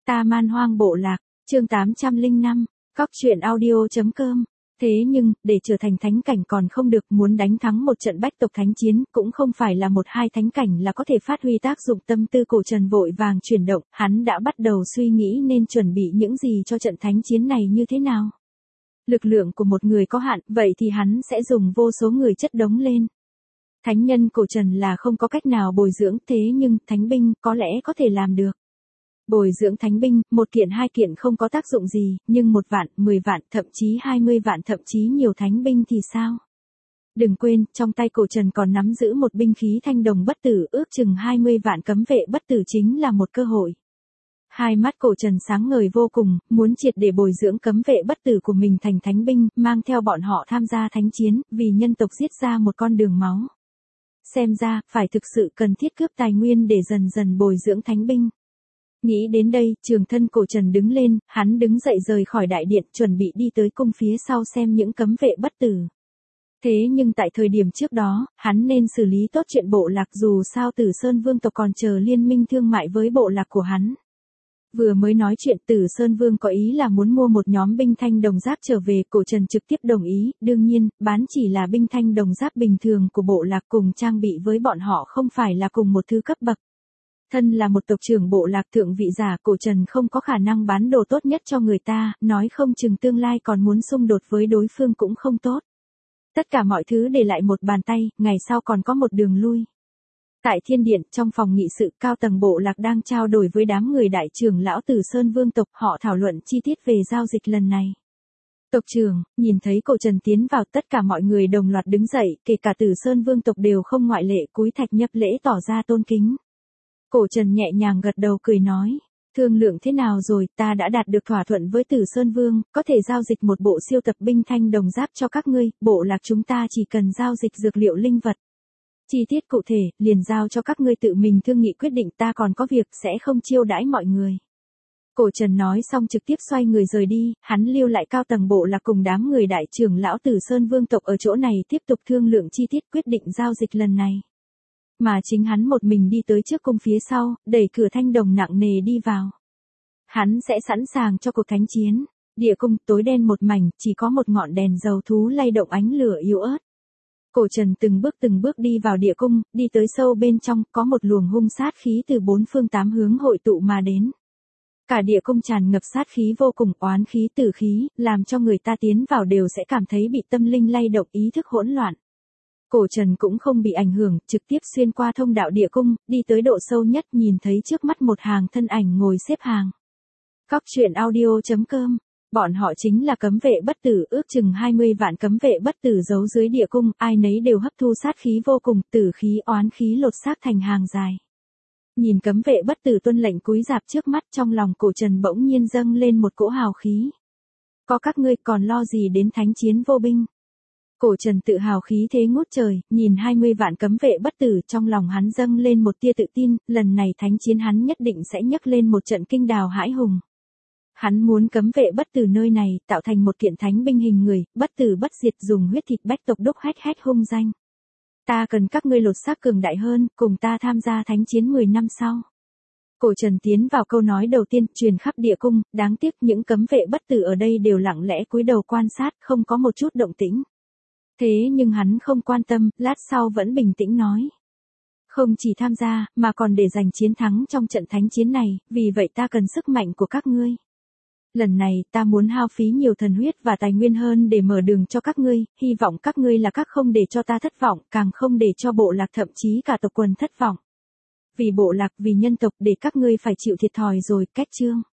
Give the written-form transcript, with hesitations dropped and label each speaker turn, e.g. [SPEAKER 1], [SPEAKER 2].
[SPEAKER 1] Ta man hoang bộ lạc, chương 805, cóc truyện audio.com. Thế nhưng, để trở thành thánh cảnh còn không được, muốn đánh thắng một trận bách tộc thánh chiến, cũng không phải là một hai thánh cảnh là có thể phát huy tác dụng. Tâm tư Cổ Trần vội vàng chuyển động, hắn đã bắt đầu suy nghĩ nên chuẩn bị những gì cho trận thánh chiến này như thế nào. Lực lượng của một người có hạn, vậy thì hắn sẽ dùng vô số người chất đống lên. Thánh nhân Cổ Trần là không có cách nào bồi dưỡng, thế nhưng, thánh binh, có lẽ có thể làm được. Bồi dưỡng thánh binh, 1 kiện 2 kiện không có tác dụng gì, nhưng 1 vạn, 10 vạn, thậm chí 20 vạn, thậm chí nhiều thánh binh thì sao? Đừng quên, trong tay Cổ Trần còn nắm giữ một binh khí thanh đồng bất tử, ước chừng 20 vạn cấm vệ bất tử chính là một cơ hội. Hai mắt Cổ Trần sáng ngời vô cùng, muốn triệt để bồi dưỡng cấm vệ bất tử của mình thành thánh binh, mang theo bọn họ tham gia thánh chiến, vì nhân tộc giết ra một con đường máu. Xem ra, phải thực sự cần thiết cướp tài nguyên để dần dần bồi dưỡng thánh binh. Nghĩ đến đây, trường thân Cổ Trần đứng lên, hắn đứng dậy rời khỏi đại điện, chuẩn bị đi tới cung phía sau xem những cấm vệ bất tử. Thế nhưng tại thời điểm trước đó, hắn nên xử lý tốt chuyện bộ lạc, dù sao Tử Sơn Vương tộc còn chờ liên minh thương mại với bộ lạc của hắn. Vừa mới nói chuyện, Tử Sơn Vương có ý là muốn mua một nhóm binh thanh đồng giáp trở về, Cổ Trần trực tiếp đồng ý, đương nhiên, bán chỉ là binh thanh đồng giáp bình thường của bộ lạc, cùng trang bị với bọn họ không phải là cùng một thứ cấp bậc. Thân là một tộc trưởng bộ lạc thượng vị giả, Cổ Trần không có khả năng bán đồ tốt nhất cho người ta, nói không chừng tương lai còn muốn xung đột với đối phương cũng không tốt. Tất cả mọi thứ để lại một bàn tay, ngày sau còn có một đường lui. Tại thiên điện, trong phòng nghị sự, cao tầng bộ lạc đang trao đổi với đám người đại trưởng lão Tử Sơn Vương tộc, họ thảo luận chi tiết về giao dịch lần này. Tộc trưởng, nhìn thấy Cổ Trần tiến vào, tất cả mọi người đồng loạt đứng dậy, kể cả Tử Sơn Vương tộc đều không ngoại lệ, cúi thạch nhập lễ tỏ ra tôn kính. Cổ Trần nhẹ nhàng gật đầu cười nói, thương lượng thế nào rồi, ta đã đạt được thỏa thuận với Tử Sơn Vương, có thể giao dịch một bộ siêu tập binh thanh đồng giáp cho các ngươi, bộ lạc chúng ta chỉ cần giao dịch dược liệu linh vật. Chi tiết cụ thể, liền giao cho các ngươi tự mình thương nghị quyết định, ta còn có việc, sẽ không chiêu đãi mọi người. Cổ Trần nói xong trực tiếp xoay người rời đi, hắn lưu lại cao tầng bộ lạc cùng đám người đại trưởng lão Tử Sơn Vương tộc ở chỗ này tiếp tục thương lượng chi tiết quyết định giao dịch lần này. Mà chính hắn một mình đi tới trước cung phía sau, đẩy cửa thanh đồng nặng nề đi vào. Hắn sẽ sẵn sàng cho cuộc thánh chiến. Địa cung tối đen một mảnh, chỉ có một ngọn đèn dầu thú lay động ánh lửa yếu ớt. Cổ Trần từng bước đi vào địa cung, đi tới sâu bên trong, có một luồng hung sát khí từ 4 phương 8 hướng hội tụ mà đến. Cả địa cung tràn ngập sát khí vô cùng, oán khí tử khí, làm cho người ta tiến vào đều sẽ cảm thấy bị tâm linh lay động, ý thức hỗn loạn. Cổ Trần cũng không bị ảnh hưởng, trực tiếp xuyên qua thông đạo địa cung, đi tới độ sâu nhất, nhìn thấy trước mắt một hàng thân ảnh ngồi xếp hàng. Cóc truyện audio.com. Bọn họ chính là cấm vệ bất tử, ước chừng 20 vạn cấm vệ bất tử giấu dưới địa cung, ai nấy đều hấp thu sát khí vô cùng, tử khí oán khí lột xác thành hàng dài. Nhìn cấm vệ bất tử tuân lệnh cúi rạp trước mắt, trong lòng Cổ Trần bỗng nhiên dâng lên một cỗ hào khí. Có các ngươi còn lo gì đến thánh chiến vô binh? Cổ Trần tự hào khí thế ngút trời, nhìn 20 vạn cấm vệ bất tử, trong lòng hắn dâng lên một tia tự tin, lần này thánh chiến hắn nhất định sẽ nhấc lên một trận kinh đào hãi hùng. Hắn muốn cấm vệ bất tử nơi này, tạo thành một kiện thánh binh hình người, bất tử bất diệt, dùng huyết thịt bách tộc đúc hách hung danh. Ta cần các ngươi lột xác cường đại hơn, cùng ta tham gia thánh chiến 10 năm sau. Cổ Trần tiến vào câu nói đầu tiên, truyền khắp địa cung, đáng tiếc những cấm vệ bất tử ở đây đều lặng lẽ cúi đầu quan sát, không có một chút động tĩnh. Thế nhưng hắn không quan tâm, lát sau vẫn bình tĩnh nói. Không chỉ tham gia, mà còn để giành chiến thắng trong trận thánh chiến này, vì vậy ta cần sức mạnh của các ngươi. Lần này, ta muốn hao phí nhiều thần huyết và tài nguyên hơn để mở đường cho các ngươi, hy vọng các ngươi là các không để cho ta thất vọng, càng không để cho bộ lạc thậm chí cả tộc quần thất vọng. Vì bộ lạc, vì nhân tộc, để các ngươi phải chịu thiệt thòi rồi, kết chương.